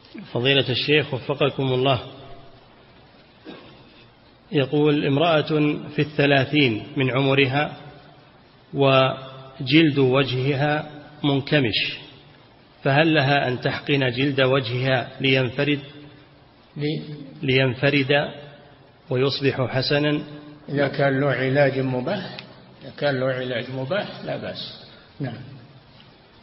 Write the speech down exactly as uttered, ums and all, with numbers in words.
فضيلة الشيخ وفقكم الله، يقول امرأة في الثلاثين من عمرها وجلد وجهها منكمش، فهل لها أن تحقن جلد وجهها لينفرد لينفرد ويصبح حسنا؟ إذا كان له علاج مباح، إذا كان له علاج مباح لا بأس. نعم.